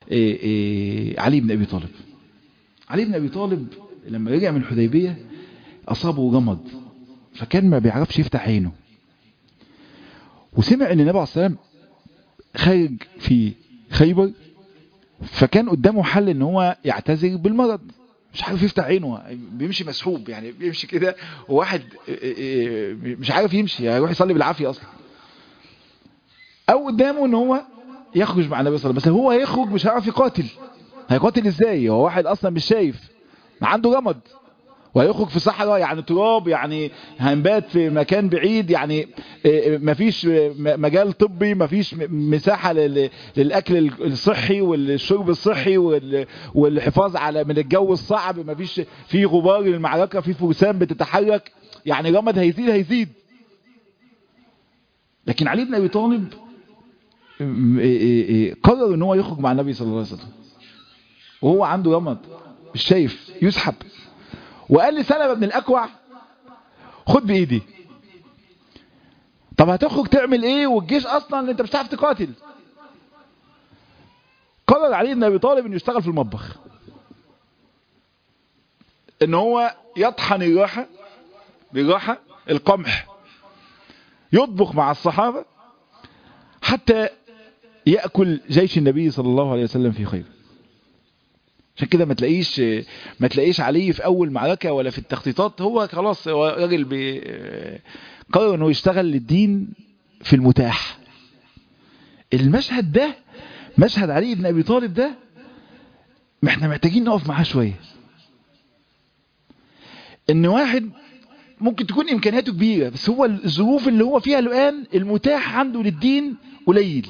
علي بن أبي طالب. علي بن أبي طالب لما رجع من الحديبية أصابه جمد، فكان ما بيعرفش يفتح عينه، وسمع ان النبي عليه الصلاة والسلام خارج في خيبر، فكان قدامه حل ان هو يعتذر بالمرض، مش عارف يفتح عينه، بيمشي مسحوب، يعني بيمشي كده وواحد مش عارف يمشي، يروح يصلي بالعافية اصلا. او قدامه ان هو يخرج مع النبي صلى الله عليه وسلم، بس هو هيخرج مش هيعرف يقاتل، هيقاتل ازاي؟ هو واحد اصلا مش شايف، عنده جمد، وهيخرج في صحراء يعني تراب، يعني هنبات في مكان بعيد، يعني مفيش مجال طبي، مفيش مساحة للأكل الصحي والشرب الصحي والحفاظ على من الجو الصعب، مفيش في غبار المعركة، في فرسان بتتحرك، يعني رمض هيزيد. لكن علي بن أبي طالب قرر ان هو يخرج مع النبي صلى الله عليه وسلم وهو عنده رمض مش شايف، يسحب، وقال لسلمة بن الأكوع خد بإيدي. طب هتخرج تعمل ايه والجيش اصلا انت مش هتعرف تقاتل؟ قرر علي بن ابي طالب انه يشتغل في المطبخ، ان هو يطحن بالراحة القمح، يطبخ مع الصحابة حتى يأكل جيش النبي صلى الله عليه وسلم في خير. عشان كده ما تلاقيش علي في اول معركة ولا في التخطيطات، هو خلاص هو راجل قرر انه يشتغل للدين في المتاح. المشهد ده، مشهد علي بن ابي طالب ده، احنا محتاجين نقف معاه شوية. ان واحد ممكن تكون امكانياته كبيرة، بس هو الظروف اللي هو فيها الان المتاح عنده للدين قليل،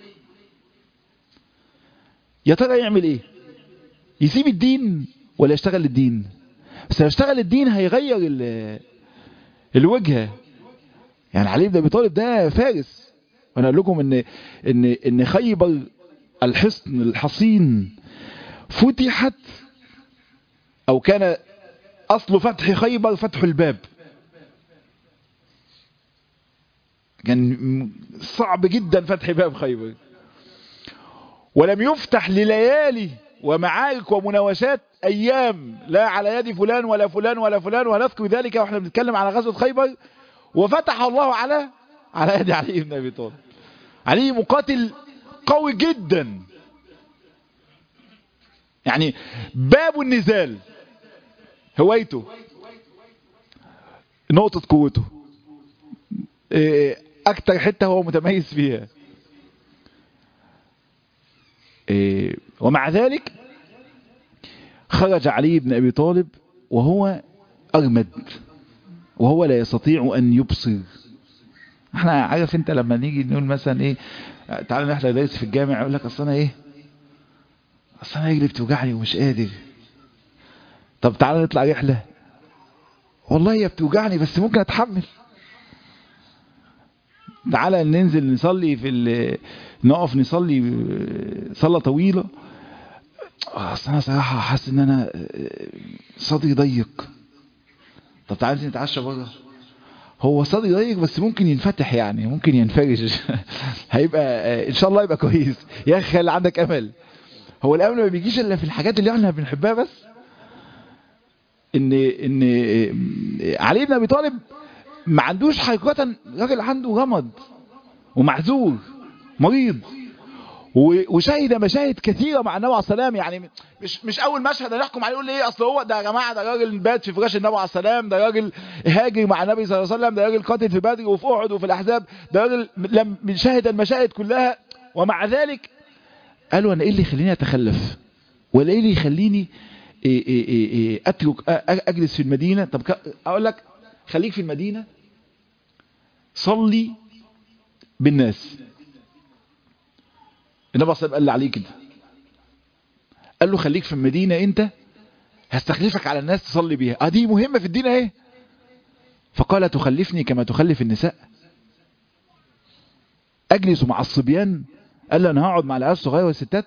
يا ترى يعمل ايه؟ يسيب الدين ولا يشتغل للدين؟ بس لو اشتغل للدين هيغير الوجهة. يعني علي بن ابي طالب ده فارس، وانا اقول لكم ان خيبر الحصن الحصين فتحت، او كان اصل فتح خيبر فتح الباب، كان صعب جدا فتح باب خيبر، ولم يفتح لليالي ومعارك ومناوشات ايام، لا على يد فلان ولا فلان ولا فلان، وهنذكر ذلك واحنا بنتكلم على غزوة خيبر. وفتح الله على يد علي بن ابي طالب. علي مقاتل قوي جدا، يعني باب النزال هوايته، نقطة قوته، اكتر حتة هو متميز فيها. ومع ذلك خرج علي بن ابي طالب وهو ارمد، وهو لا يستطيع ان يبصر. احنا عارف انت لما نيجي نقول مثلا ايه، تعالى نحضر درس في الجامع، يقول لك اصل انا رجلي بتوجعني ومش قادر. طب تعالى نطلع رحلة، والله هي بتوجعني بس ممكن اتحمل. تعالى ننزل نصلي نقف نصلي صلاة طويلة، اصل انا صراحة حاسس ان انا صدري ضيق. طب تعالى نتعشى بره، هو صدري ضيق بس ممكن ينفتح، يعني ممكن ينفرج هيبقى ان شاء الله يبقى كويس. يا اخي خلي عندك امل، هو الامل ما بيجيش الا في الحاجات اللي احنا بنحبها. بس ان علي بن ابي طالب ما عندوش حقيقة، راجل عنده رمد ومعذور مريض، وشاهد مشاهد كثيرة مع النبي عليه الصلاة والسلام. يعني مش اول مشهد هنحكم عليه يقول ايه اصل هو ده يا جماعة، ده راجل بات في فراش النبي عليه الصلاة والسلام، ده راجل هاجر مع النبي صلى الله عليه وسلم، ده راجل قاتل في بدر وفي احد وفي الاحزاب، ده راجل لم شاهد المشاهد كلها. ومع ذلك قالوا انا ايه اللي يخليني اتخلف، ولا ايه اللي يخليني اترك اجلس في المدينة؟ طب اقول لك خليك في المدينة صلي بالناس. النبي صلى الله عليه وسلم قال لي عليه كده، قال له خليك في المدينة، انت هستخلفك على الناس تصلي بيها، دي مهمة في الدين اهي. فقال تخلفني كما تخلف النساء، اجلس مع الصبيان؟ قال له انا هقعد مع العيال الصغيره والستات.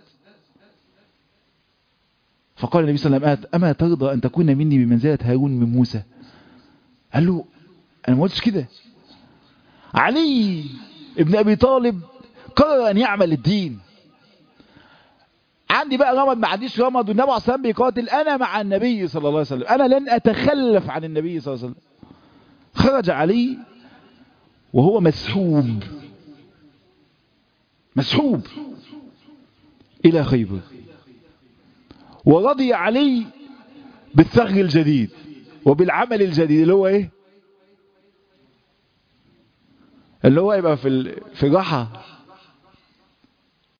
فقال النبي صلى الله عليه وسلم اما ترضى ان تكون مني بمنزلة هارون من موسى؟ قال له انا ما قلتش كده. علي ابن ابي طالب قرر ان يعمل الدين. عندي بقى رمض ما عنديش رمض والنبي عليه الصلاة والسلام بيقاتل، انا مع النبي صلى الله عليه وسلم، انا لن اتخلف عن النبي صلى الله عليه وسلم. خرج علي وهو مسحوب الى خيبر، ورضي علي بالثغر الجديد وبالعمل الجديد اللي هو ايه؟ اللي هو يبقى في الراحة